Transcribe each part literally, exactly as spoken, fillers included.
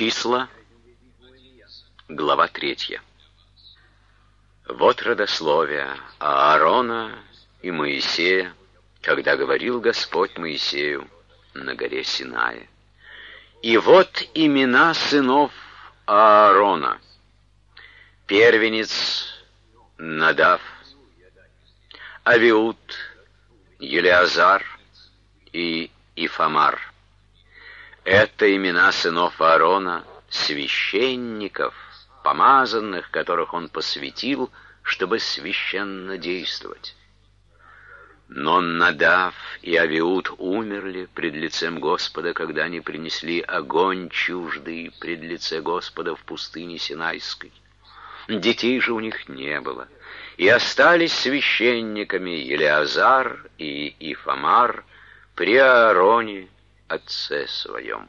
Числа, глава третья. Вот родословие Аарона и Моисея, когда говорил Господь Моисею на горе Синае. И вот имена сынов Аарона. Первенец Надав, Авиуд, Елеазар и Ифамар. Это имена сынов Аарона, священников, помазанных, которых он посвятил, чтобы священно действовать. Но Надав и Авиуд умерли пред лицем Господа, когда они принесли огонь чуждый пред лице Господа в пустыне Синайской. Детей же у них не было, и остались священниками Елеазар и Ифамар при Аароне, отце своем.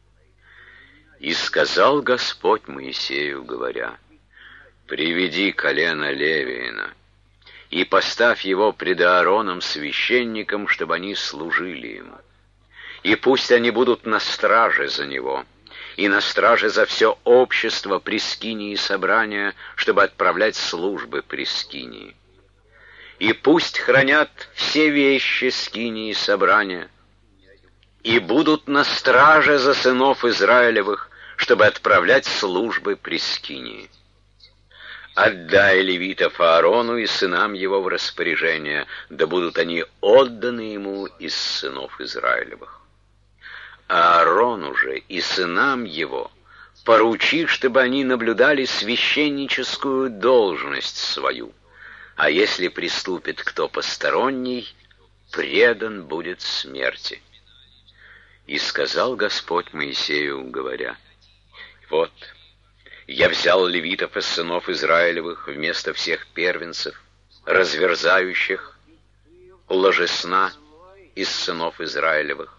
И сказал Господь Моисею, говоря: «Приведи колено Левиина, и поставь его пред Аароном священником, чтобы они служили ему. И пусть они будут на страже за него, и на страже за все общество при скинии собрания, чтобы отправлять службы при скинии. И пусть хранят все вещи скинии собрания, и будут на страже за сынов Израилевых, чтобы отправлять службы при скинии. Отдай левитов Аарону и сынам его в распоряжение, да будут они отданы ему из сынов Израилевых. Аарону же и сынам его поручи, чтобы они наблюдали священническую должность свою, а если приступит кто посторонний, предан будет смерти». И сказал Господь Моисею, говоря: «Вот, я взял левитов из сынов Израилевых вместо всех первенцев, разверзающих ложесна из сынов Израилевых.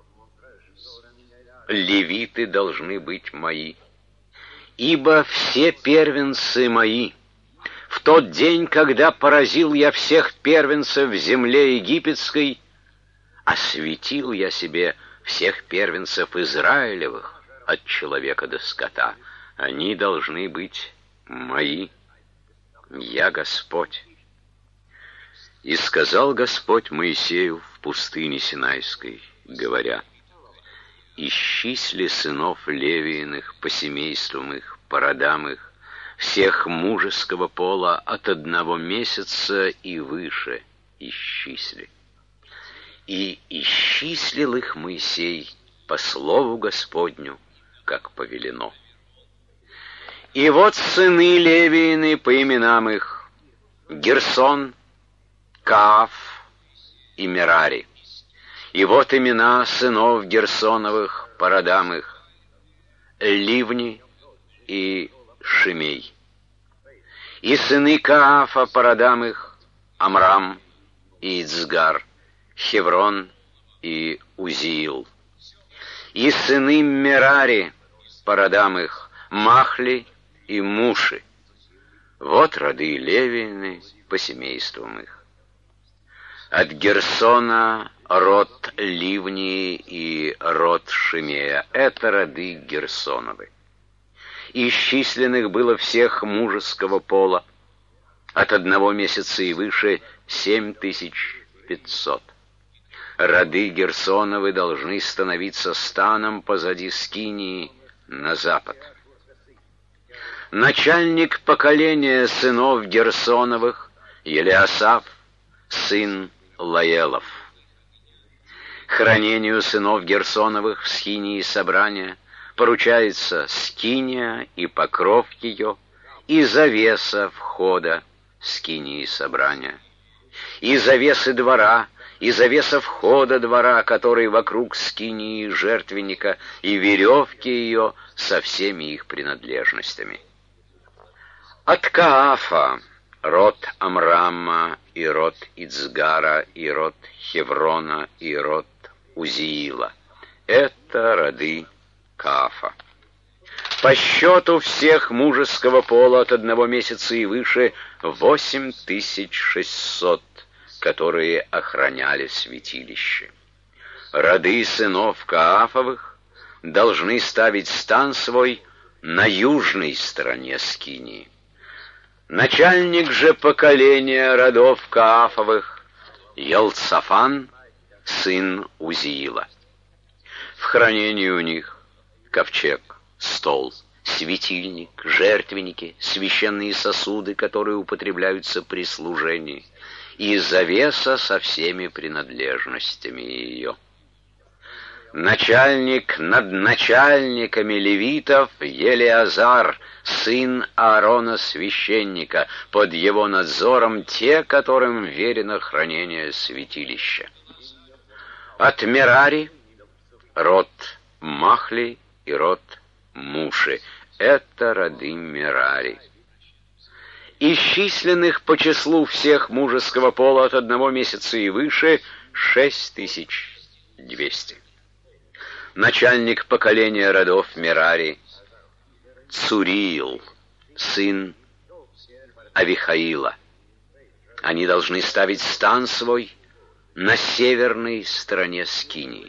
Левиты должны быть мои, ибо все первенцы мои. В тот день, когда поразил я всех первенцев в земле египетской, осветил я себе всех первенцев Израилевых от человека до скота. Они должны быть мои. Я Господь». И сказал Господь Моисею в пустыне Синайской, говоря: «Исчисли сынов Левииных по семействам их, по родам их, всех мужеского пола от одного месяца и выше исчисли». И исчислил их Моисей по слову Господню, как повелено. И вот сыны Левиины по именам их: Герсон, Кааф и Мерари. И вот имена сынов Герсоновых по родам их: Ливни и Шимей. И сыны Каафа по родам их: Амрам и Ицгар, Хеврон и Узиил. И сыны Мерари по родам их: Махли и Муши. Вот роды Левиины по семействам их. От Герсона род Ливни и род Шимея. Это роды Герсоновы. Исчисленных было всех мужеского пола от одного месяца и выше семь тысяч пятьсот. Роды Герсоновы должны становиться станом позади скинии на запад. Начальник поколения сынов Герсоновых Елеасав, сын Лаелов. Хранению сынов Герсоновых в скинии собрания поручается скиния и покров ее, и завеса входа скинии собрания, и завесы двора, и завеса входа двора, который вокруг скинии жертвенника, и веревки ее со всеми их принадлежностями. От Каафа род Амрама, и род Ицгара, и род Хеврона, и род Узиила. Это роды Каафа. По счету всех мужеского пола от одного месяца и выше восемь тысяч шестьсот, которые охраняли святилище. Роды сынов Каафовых должны ставить стан свой на южной стороне скинии. Начальник же поколения родов Каафовых Елцафан, сын Узиила. В хранении у них ковчег, стол, светильник, жертвенники, священные сосуды, которые употребляются при служении, и завеса со всеми принадлежностями ее. Начальник над начальниками левитов Елеазар, сын Аарона священника, под его надзором те, которым верено хранение святилища. От Мерари род Махли и род Муши. Это роды Мерари. Исчисленных по числу всех мужеского пола от одного месяца и выше шесть тысяч двести. Начальник поколения родов Мерари Цуриил, сын Авихаила. Они должны ставить стан свой на северной стороне скинии.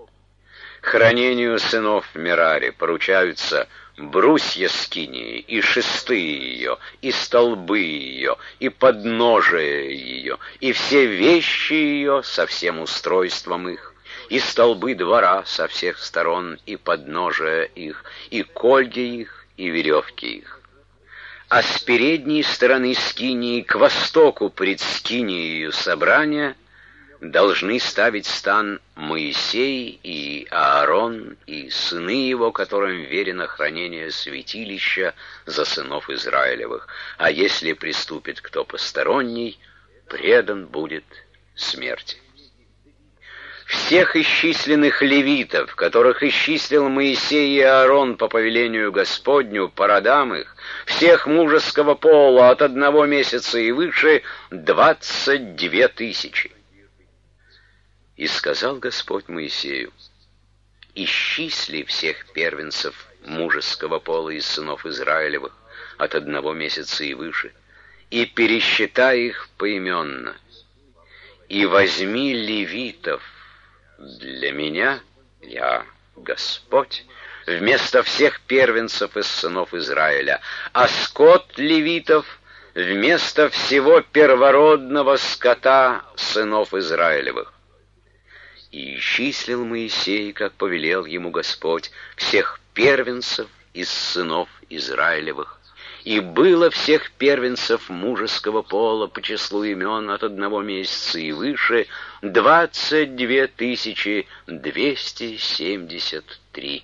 Хранению сынов Мерари поручаются брусья скинии, и шесты ее, и столбы ее, и подножие ее, и все вещи ее со всем устройством их, и столбы двора со всех сторон, и подножия их, и кольги их, и веревки их. А с передней стороны скинии к востоку пред скинией собрания должны ставить стан Моисей и Аарон и сыны его, которым верено хранение святилища за сынов Израилевых. А если приступит кто посторонний, предан будет смерти. Всех исчисленных левитов, которых исчислил Моисей и Аарон по повелению Господню, по родам их, всех мужеского пола от одного месяца и выше, двадцать две тысячи. И сказал Господь Моисею: исчисли всех первенцев мужеского пола из сынов Израилевых от одного месяца и выше, и пересчитай их поименно, и возьми левитов для меня, я Господь, вместо всех первенцев из сынов Израиля, а скот левитов вместо всего первородного скота сынов Израилевых. И исчислил Моисей, как повелел ему Господь, всех первенцев из сынов Израилевых. И было всех первенцев мужеского пола по числу имен от одного месяца и выше двадцать две тысячи двести семьдесят три.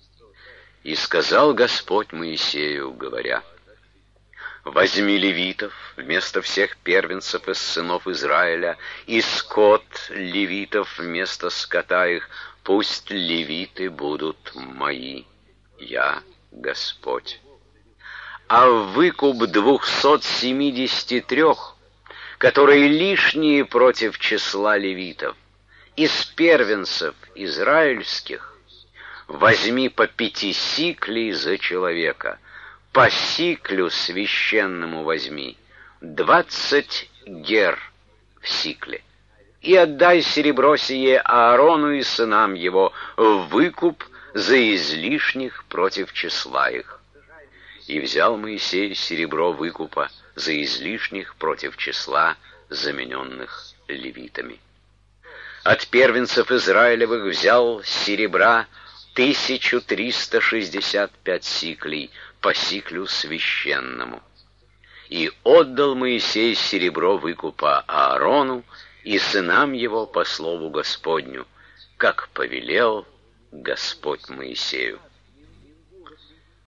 И сказал Господь Моисею, говоря: возьми левитов вместо всех первенцев из сынов Израиля, и скот левитов вместо скота их, пусть левиты будут мои, я Господь. А выкуп двухсот семидесяти трех, которые лишние против числа левитов, из первенцев израильских, возьми по пяти сиклей за человека, по сиклю священному возьми, двадцать гер в сикле, и отдай серебро сие Аарону и сынам его в выкуп за излишних против числа их. И взял Моисей серебро выкупа за излишних против числа замененных левитами. От первенцев Израилевых взял серебра тысячу триста шестьдесят пять сиклей по сиклю священному. И отдал Моисей серебро выкупа Аарону и сынам его по слову Господню, как повелел Господь Моисею.